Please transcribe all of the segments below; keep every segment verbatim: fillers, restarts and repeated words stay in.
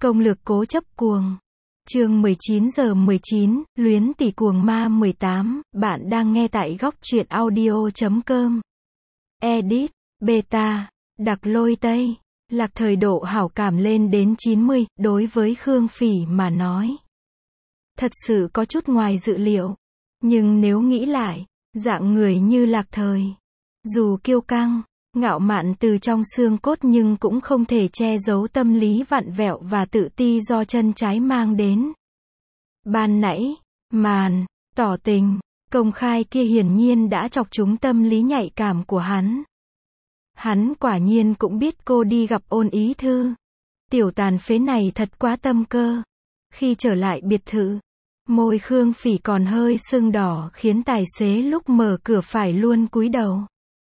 Công lược cố chấp cuồng. Chương mười chín giờ mười chín, Luyến tỷ cuồng ma mười tám, bạn đang nghe tại góc truyện audio chấm com. Edit, beta, đặc lôi Tây. Lạc Thời độ hảo cảm lên đến chín mươi, đối với Khương Phỉ mà nói. Thật sự có chút ngoài dự liệu. Nhưng nếu nghĩ lại, dạng người như Lạc Thời, dù kiêu căng, ngạo mạn từ trong xương cốt nhưng cũng không thể che giấu tâm lý vặn vẹo và tự ti do chân trái mang đến. Ban nãy, màn, tỏ tình, công khai kia hiển nhiên đã chọc trúng tâm lý nhạy cảm của hắn. Hắn quả nhiên cũng biết cô đi gặp Ôn Ý Thư. Tiểu tàn phế này thật quá tâm cơ. Khi trở lại biệt thự, môi Khương Phỉ còn hơi sưng đỏ khiến tài xế lúc mở cửa phải luôn cúi đầu.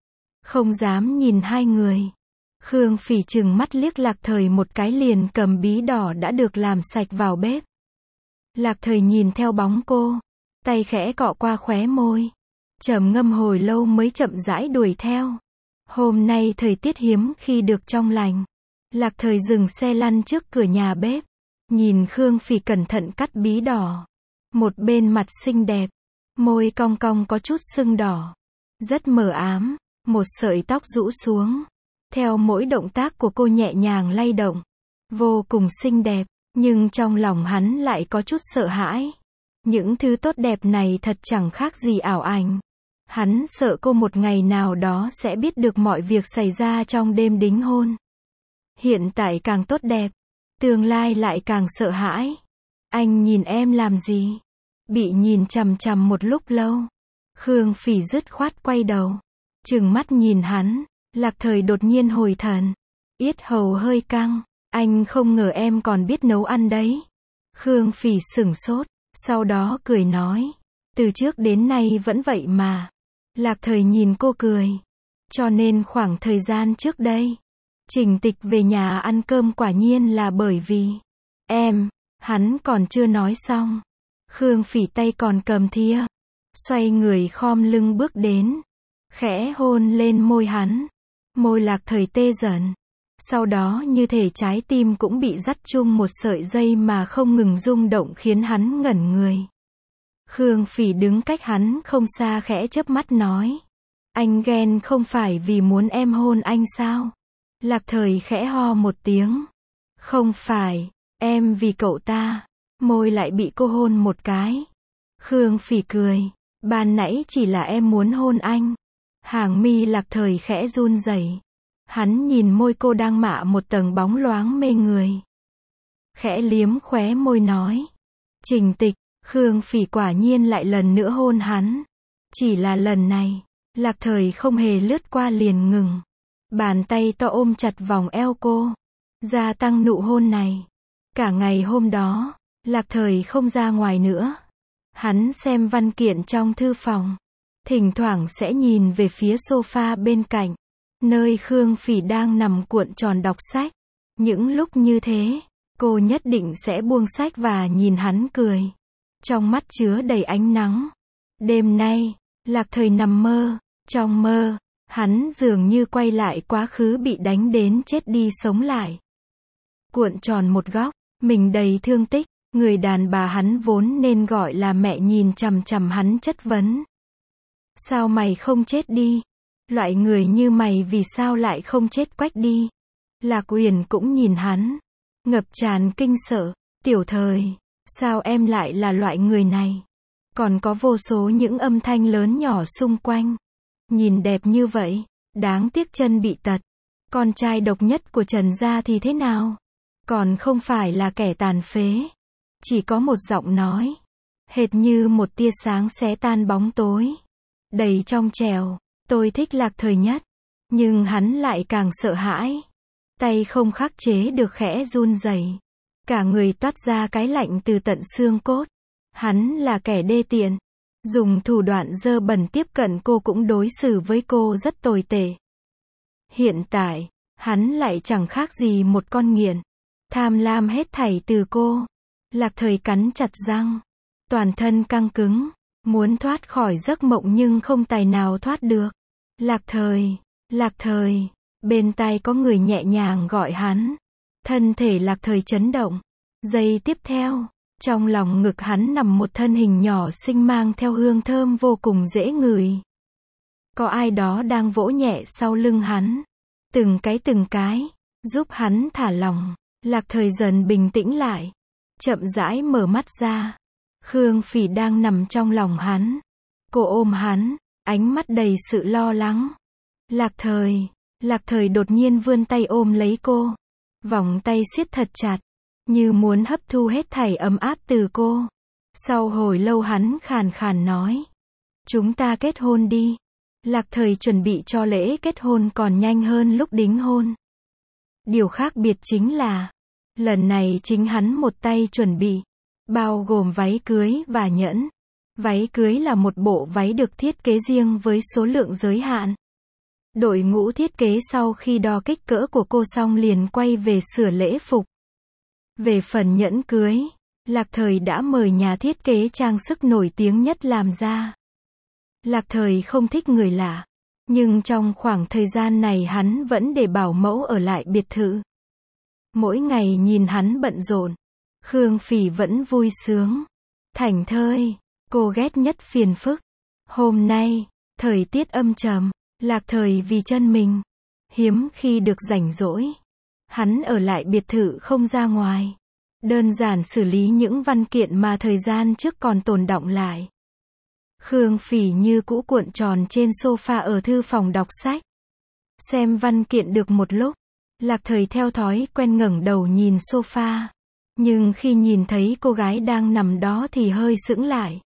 Không dám nhìn hai người. Khương Phỉ trừng mắt liếc Lạc Thời một cái liền cầm bí đỏ đã được làm sạch vào bếp. Lạc Thời nhìn theo bóng cô, tay khẽ cọ qua khóe môi, trầm ngâm hồi lâu mới chậm rãi đuổi theo. Hôm nay thời tiết hiếm khi được trong lành. Lạc Thời dừng xe lăn trước cửa nhà bếp, nhìn Khương Phỉ cẩn thận cắt bí đỏ. Một bên mặt xinh đẹp, môi cong cong có chút sưng đỏ, rất mờ ám, một sợi tóc rũ xuống. Theo mỗi động tác của cô nhẹ nhàng lay động, vô cùng xinh đẹp, nhưng trong lòng hắn lại có chút sợ hãi. Những thứ tốt đẹp này thật chẳng khác gì ảo ảnh. Hắn sợ cô một ngày nào đó sẽ biết được mọi việc xảy ra trong đêm đính hôn. Hiện tại càng tốt đẹp, tương lai lại càng sợ hãi. Anh nhìn em làm gì? Bị nhìn chằm chằm một lúc lâu, Khương Phỉ dứt khoát quay đầu, trừng mắt nhìn hắn. Lạc Thời đột nhiên hồi thần, yết hầu hơi căng. Anh không ngờ em còn biết nấu ăn đấy. Khương Phỉ sửng sốt, sau đó cười nói, từ trước đến nay vẫn vậy mà. Lạc Thời nhìn cô cười. Cho nên khoảng thời gian trước đây, Trình Tịch về nhà ăn cơm quả nhiên là bởi vì em. Hắn còn chưa nói xong, Khương Phỉ tay còn cầm thìa, xoay người khom lưng bước đến, khẽ hôn lên môi hắn. Môi Lạc Thời tê dần, sau đó như thể trái tim cũng bị dắt chung một sợi dây mà không ngừng rung động khiến hắn ngẩn người. Khương Phỉ đứng cách hắn không xa khẽ chớp mắt nói, anh ghen không phải vì muốn em hôn anh sao? Lạc Thời khẽ ho một tiếng, không phải, em vì cậu ta. Môi lại bị cô hôn một cái. Khương Phỉ cười, ban nãy chỉ là em muốn hôn anh. Hàng mi Lạc Thời khẽ run rẩy. Hắn nhìn môi cô đang mạ một tầng bóng loáng mê người, khẽ liếm khóe môi nói, Trình Tịch. Khương Phỉ quả nhiên lại lần nữa hôn hắn. Chỉ là lần này, Lạc Thời không hề lướt qua liền ngừng. Bàn tay to ôm chặt vòng eo cô, gia tăng nụ hôn này. Cả ngày hôm đó, Lạc Thời không ra ngoài nữa. Hắn xem văn kiện trong thư phòng, thỉnh thoảng sẽ nhìn về phía sofa bên cạnh, nơi Khương Phỉ đang nằm cuộn tròn đọc sách. Những lúc như thế, cô nhất định sẽ buông sách và nhìn hắn cười. Trong mắt chứa đầy ánh nắng. Đêm nay, Lạc Thời nằm mơ. Trong mơ, hắn dường như quay lại quá khứ bị đánh đến chết đi sống lại. Cuộn tròn một góc, mình đầy thương tích. Người đàn bà hắn vốn nên gọi là mẹ nhìn chằm chằm hắn chất vấn. Sao mày không chết đi? Loại người như mày vì sao lại không chết quách đi? Lạc Uyển cũng nhìn hắn, ngập tràn kinh sợ. Tiểu Thời, sao em lại là loại người này? Còn có vô số những âm thanh lớn nhỏ xung quanh. Nhìn đẹp như vậy, đáng tiếc chân bị tật. Con trai độc nhất của Trần gia thì thế nào? Còn không phải là kẻ tàn phế. Chỉ có một giọng nói, hệt như một tia sáng xé tan bóng tối, đầy trong trẻo. Tôi thích Lạc Thời nhất, nhưng hắn lại càng sợ hãi. Tay không khắc chế được khẽ run rẩy, cả người toát ra cái lạnh từ tận xương cốt. Hắn là kẻ đê tiện, dùng thủ đoạn dơ bẩn tiếp cận cô cũng đối xử với cô rất tồi tệ. Hiện tại, hắn lại chẳng khác gì một con nghiện, tham lam hết thảy từ cô. Lạc Thời cắn chặt răng, toàn thân căng cứng, muốn thoát khỏi giấc mộng nhưng không tài nào thoát được. Lạc Thời, Lạc Thời, bên tai có người nhẹ nhàng gọi hắn. Thân thể Lạc Thời chấn động, Giây tiếp theo, trong lòng ngực hắn nằm một thân hình nhỏ xinh mang theo hương thơm vô cùng dễ ngửi. Có ai đó đang vỗ nhẹ sau lưng hắn. Từng cái từng cái, giúp hắn thả lỏng. Lạc Thời dần bình tĩnh lại. Chậm rãi mở mắt ra. Khương Phỉ đang nằm trong lòng hắn. Cô ôm hắn, ánh mắt đầy sự lo lắng. Lạc Thời, Lạc Thời đột nhiên vươn tay ôm lấy cô. Vòng tay siết thật chặt, như muốn hấp thu hết thảy ấm áp từ cô. Sau hồi lâu hắn khàn khàn nói. Chúng ta kết hôn đi. Lạc Thời chuẩn bị cho lễ kết hôn còn nhanh hơn lúc đính hôn. Điều khác biệt chính là, lần này chính hắn một tay chuẩn bị, bao gồm váy cưới và nhẫn. Váy cưới là một bộ váy được thiết kế riêng với số lượng giới hạn. Đội ngũ thiết kế sau khi đo kích cỡ của cô xong liền quay về sửa lễ phục. Về phần nhẫn cưới, Lạc Thời đã mời nhà thiết kế trang sức nổi tiếng nhất làm ra. Lạc Thời không thích người lạ, nhưng trong khoảng thời gian này hắn vẫn để bảo mẫu ở lại biệt thự. Mỗi ngày nhìn hắn bận rộn, Khương Phỉ vẫn vui sướng. Thảnh thơi, cô ghét nhất phiền phức. Hôm nay, thời tiết âm trầm, Lạc Thời vì chân mình, hiếm khi được rảnh rỗi. Hắn ở lại biệt thự không ra ngoài. Đơn giản xử lý những văn kiện mà thời gian trước còn tồn đọng lại. Khương Phỉ như cũ cuộn tròn trên sofa ở thư phòng đọc sách. Xem văn kiện được một lúc, Lạc Thời theo thói quen ngẩng đầu nhìn sofa. Nhưng khi nhìn thấy cô gái đang nằm đó thì hơi sững lại.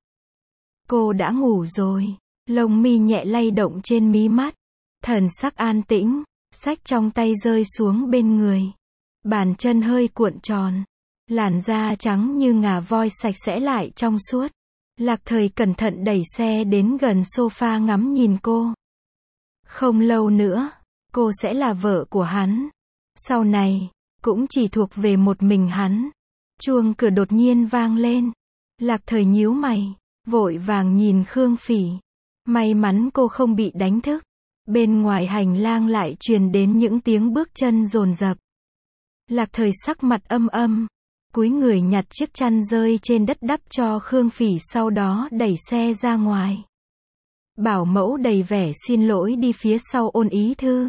Cô đã ngủ rồi, lông mi nhẹ lay động trên mí mắt. Thần sắc an tĩnh, sách trong tay rơi xuống bên người. Bàn chân hơi cuộn tròn, làn da trắng như ngà voi sạch sẽ lại trong suốt. Lạc Thời cẩn thận đẩy xe đến gần sofa ngắm nhìn cô. Không lâu nữa, cô sẽ là vợ của hắn. Sau này, cũng chỉ thuộc về một mình hắn. Chuông cửa đột nhiên vang lên. Lạc Thời nhíu mày, vội vàng nhìn Khương Phỉ. May mắn cô không bị đánh thức. Bên ngoài hành lang lại truyền đến những tiếng bước chân dồn dập. Lạc Thời sắc mặt âm âm, cúi người nhặt chiếc chăn rơi trên đất đắp cho Khương Phỉ, sau đó đẩy xe ra ngoài. Bảo mẫu đầy vẻ xin lỗi đi phía sau Ôn Ý Thư.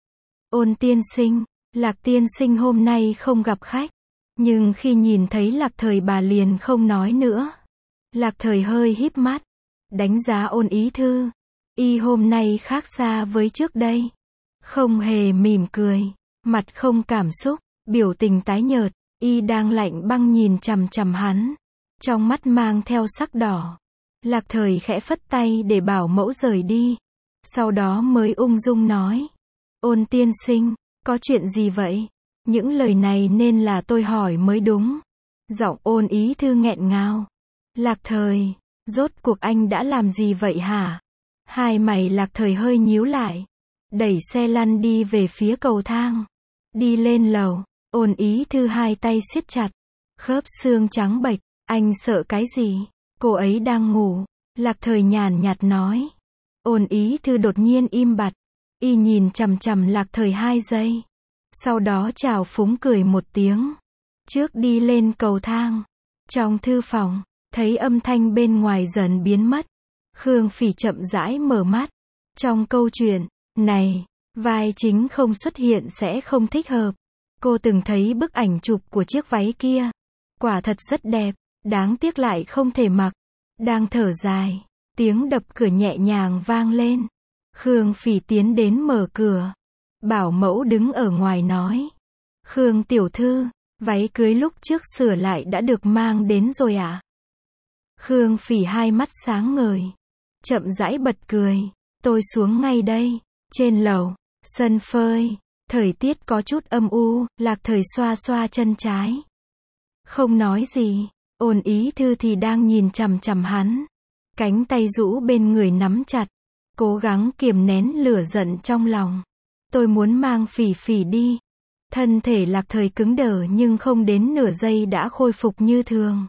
Ôn tiên sinh, Lạc tiên sinh hôm nay không gặp khách. Nhưng khi nhìn thấy Lạc Thời bà liền không nói nữa. Lạc Thời hơi híp mắt, đánh giá Ôn Ý Thư. Y hôm nay khác xa với trước đây. Không hề mỉm cười, mặt không cảm xúc, biểu tình tái nhợt. Y đang lạnh băng nhìn chằm chằm hắn, trong mắt mang theo sắc đỏ. Lạc Thời khẽ phất tay để bảo mẫu rời đi. Sau đó mới ung dung nói. Ôn tiên sinh, có chuyện gì vậy? Những lời này nên là tôi hỏi mới đúng. Giọng Ôn Ý Thư nghẹn ngào. Lạc Thời, rốt cuộc anh đã làm gì vậy hả? Hai mày Lạc Thời hơi nhíu lại, đẩy xe lăn đi về phía cầu thang. Đi lên lầu, Ôn Ý Thư hai tay siết chặt, khớp xương trắng bệch. Anh sợ cái gì? Cô ấy đang ngủ. Lạc Thời nhàn nhạt nói. Ôn Ý Thư đột nhiên im bặt. Y nhìn chằm chằm Lạc Thời hai giây. Sau đó chào phúng cười một tiếng. Trước đi lên cầu thang. Trong thư phòng, thấy âm thanh bên ngoài dần biến mất. Khương Phỉ chậm rãi mở mắt. Trong câu chuyện này, vai chính không xuất hiện sẽ không thích hợp. Cô từng thấy bức ảnh chụp của chiếc váy kia. Quả thật rất đẹp, đáng tiếc lại không thể mặc. Đang thở dài, tiếng đập cửa nhẹ nhàng vang lên. Khương Phỉ tiến đến mở cửa. Bảo mẫu đứng ở ngoài nói. Khương tiểu thư, váy cưới lúc trước sửa lại đã được mang đến rồi ạ? À? Khương Phỉ hai mắt sáng ngời, chậm rãi bật cười. Tôi xuống ngay đây. Trên lầu, sân phơi, thời tiết có chút âm u. Lạc Thời xoa xoa chân trái, không nói gì. Ôn Ý Thư thì đang nhìn chằm chằm hắn, cánh tay rũ bên người nắm chặt, cố gắng kiềm nén lửa giận trong lòng. Tôi muốn mang Phỉ Phỉ đi. Thân thể Lạc Thời cứng đờ nhưng không đến nửa giây đã khôi phục như thường.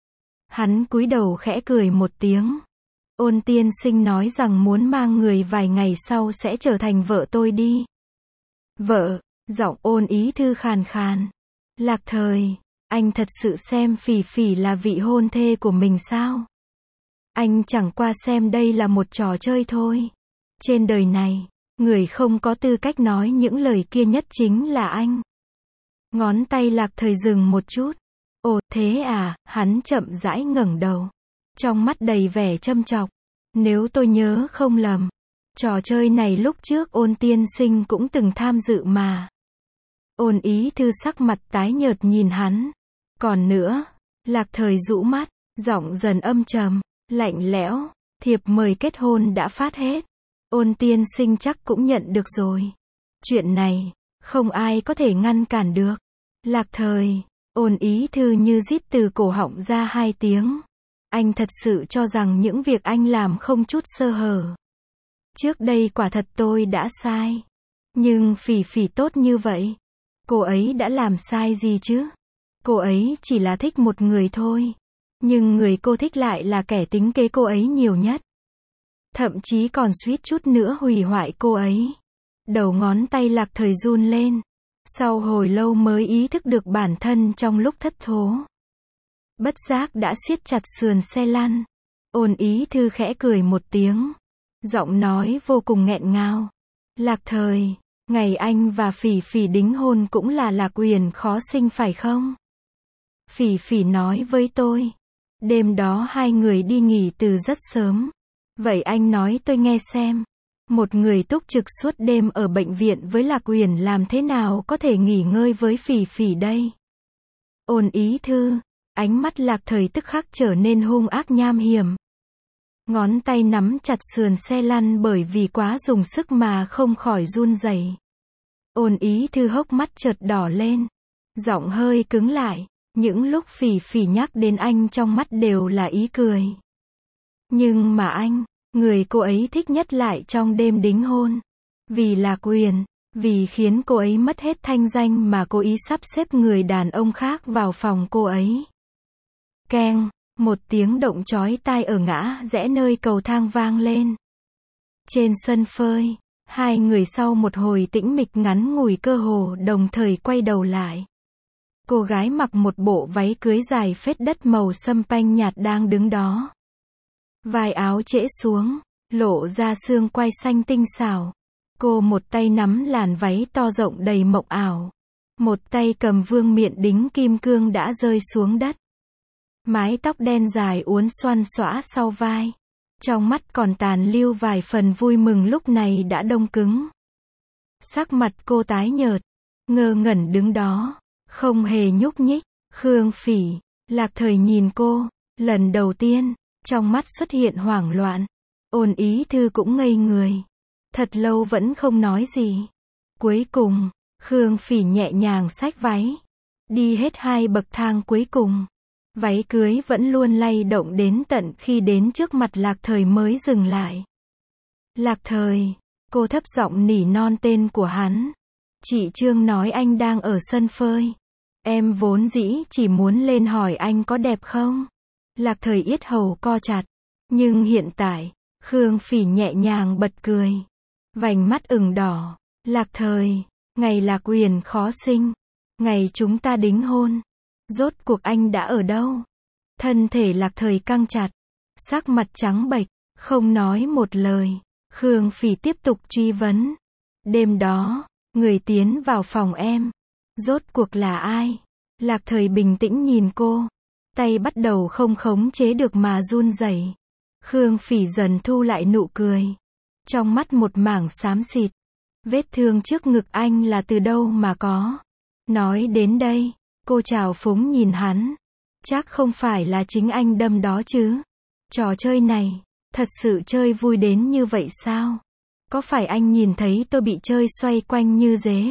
Hắn cúi đầu khẽ cười một tiếng. Ôn tiên sinh nói rằng muốn mang người vài ngày sau sẽ trở thành vợ tôi đi. Vợ, giọng Ôn Ý Thư khàn khàn. Lạc Thời, Anh thật sự xem Phỉ Phỉ là vị hôn thê của mình sao? Anh chẳng qua xem đây là một trò chơi thôi. Trên đời này, người không có tư cách nói những lời kia nhất chính là anh. Ngón tay Lạc Thời dừng một chút. Ồ, thế à, hắn chậm rãi ngẩng đầu. Trong mắt đầy vẻ châm chọc. Nếu tôi nhớ không lầm, trò chơi này lúc trước Ôn tiên sinh cũng từng tham dự mà. Ôn Ý Thư sắc mặt tái nhợt nhìn hắn. Còn nữa, Lạc Thời rũ mắt, giọng dần âm trầm, lạnh lẽo, thiệp mời kết hôn đã phát hết. Ôn tiên sinh chắc cũng nhận được rồi. Chuyện này, không ai có thể ngăn cản được. Lạc Thời, Ôn Ý Thư như rít từ cổ họng ra hai tiếng. Anh thật sự cho rằng những việc anh làm không chút sơ hở. Trước đây quả thật tôi đã sai. Nhưng Phỉ Phỉ tốt như vậy. Cô ấy đã làm sai gì chứ? Cô ấy chỉ là thích một người thôi. Nhưng người cô thích lại là kẻ tính kế cô ấy nhiều nhất. Thậm chí còn suýt chút nữa hủy hoại cô ấy. Đầu ngón tay Lạc Thời run lên. Sau hồi lâu mới ý thức được bản thân trong lúc thất thố. Bất giác đã siết chặt sườn xe lăn. Ôn Ý Thư khẽ cười một tiếng. Giọng nói vô cùng nghẹn ngào. Lạc Thời, ngày anh và Phỉ Phỉ đính hôn cũng là Lạc Uyển khó sinh phải không? Phỉ Phỉ nói với tôi. Đêm đó hai người đi nghỉ từ rất sớm. Vậy anh nói tôi nghe xem. Một người túc trực suốt đêm ở bệnh viện với Lạc Uyển làm thế nào có thể nghỉ ngơi với Phỉ Phỉ đây? Ôn Ý Thư, ánh mắt Lạc Thời tức khắc trở nên hung ác nham hiểm. Ngón tay nắm chặt sườn xe lăn bởi vì quá dùng sức mà không khỏi run rẩy. Ôn Ý Thư hốc mắt chợt đỏ lên. Giọng hơi cứng lại. Những lúc Phỉ Phỉ nhắc đến anh trong mắt đều là ý cười. Nhưng mà anh, người cô ấy thích nhất lại trong đêm đính hôn. Vì Lạc Uyển, vì khiến cô ấy mất hết thanh danh mà cố ý sắp xếp người đàn ông khác vào phòng cô ấy. Keng, một tiếng động chói tai ở ngã rẽ nơi cầu thang vang lên. Trên sân phơi, hai người sau một hồi tĩnh mịch ngắn ngủi cơ hồ đồng thời quay đầu lại. Cô gái mặc một bộ váy cưới dài phết đất màu sâm panh nhạt đang đứng đó. Vai áo trễ xuống, lộ ra xương quai xanh tinh xảo. Cô một tay nắm làn váy to rộng đầy mộng ảo. Một tay cầm vương miện đính kim cương đã rơi xuống đất. Mái tóc đen dài uốn xoăn xõa sau vai. Trong mắt còn tàn lưu vài phần vui mừng lúc này đã đông cứng. Sắc mặt cô tái nhợt, ngơ ngẩn đứng đó, không hề nhúc nhích. Khương Phỉ, Lạc Thời nhìn cô, lần đầu tiên, trong mắt xuất hiện hoảng loạn. Ôn Ý Thư cũng ngây người. Thật lâu vẫn không nói gì. Cuối cùng, Khương Phỉ nhẹ nhàng xách váy. Đi hết hai bậc thang cuối cùng. Váy cưới vẫn luôn lay động đến tận khi đến trước mặt Lạc Thời mới dừng lại. Lạc Thời, cô thấp giọng nỉ non tên của hắn. Chị Trương nói anh đang ở sân phơi. Em vốn dĩ chỉ muốn lên hỏi anh có đẹp không? Lạc Thời yết hầu co chặt. Nhưng hiện tại, Khương Phỉ nhẹ nhàng bật cười. Vành mắt ửng đỏ. Lạc Thời, ngày Lạc Uyển khó sinh. Ngày chúng ta đính hôn. Rốt cuộc anh đã ở đâu? Thân thể Lạc Thời căng chặt. Sắc mặt trắng bệch, không nói một lời. Khương Phỉ tiếp tục truy vấn. Đêm đó, người tiến vào phòng em. Rốt cuộc là ai? Lạc Thời bình tĩnh nhìn cô. Tay bắt đầu không khống chế được mà run rẩy. Khương Phỉ dần thu lại nụ cười. Trong mắt một mảng xám xịt. Vết thương trước ngực anh là từ đâu mà có? Nói đến đây, cô trào phúng nhìn hắn. Chắc không phải là chính anh đâm đó chứ? Trò chơi này, thật sự chơi vui đến như vậy sao? Có phải anh nhìn thấy tôi bị chơi xoay quanh như dế?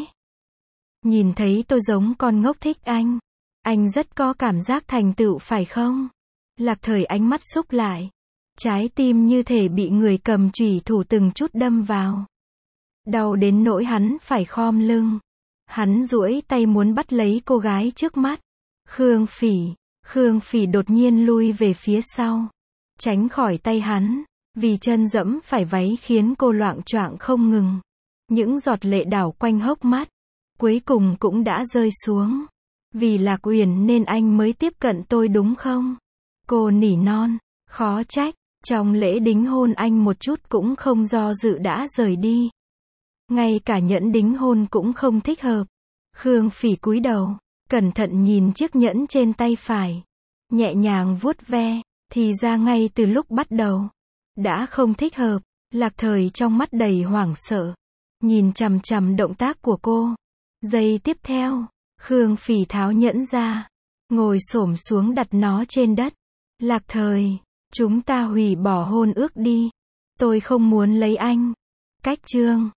Nhìn thấy tôi giống con ngốc thích anh? Anh rất có cảm giác thành tựu phải không? Lạc Thời ánh mắt xúc lại. Trái tim như thể bị người cầm chùy thủ từng chút đâm vào. Đau đến nỗi hắn phải khom lưng. Hắn duỗi tay muốn bắt lấy cô gái trước mắt. Khương Phỉ, Khương Phỉ đột nhiên lui về phía sau. Tránh khỏi tay hắn. Vì chân dẫm phải váy khiến cô loạng choạng không ngừng. Những giọt lệ đảo quanh hốc mắt. Cuối cùng cũng đã rơi xuống. Vì Lạc Uyển nên anh mới tiếp cận tôi đúng không? Cô nỉ non. Khó trách, trong lễ đính hôn anh một chút cũng không do dự đã rời đi. Ngay cả nhẫn đính hôn cũng không thích hợp. Khương Phỉ cúi đầu, cẩn thận nhìn chiếc nhẫn trên tay phải. Nhẹ nhàng vuốt ve, thì ra ngay từ lúc bắt đầu, đã không thích hợp. Lạc Thời trong mắt đầy hoảng sợ, nhìn chằm chằm động tác của cô. Giây tiếp theo, Khương Phỉ tháo nhẫn ra, ngồi xổm xuống đặt nó trên đất. Lạc Thời, chúng ta hủy bỏ hôn ước đi. Tôi không muốn lấy anh. Cách chương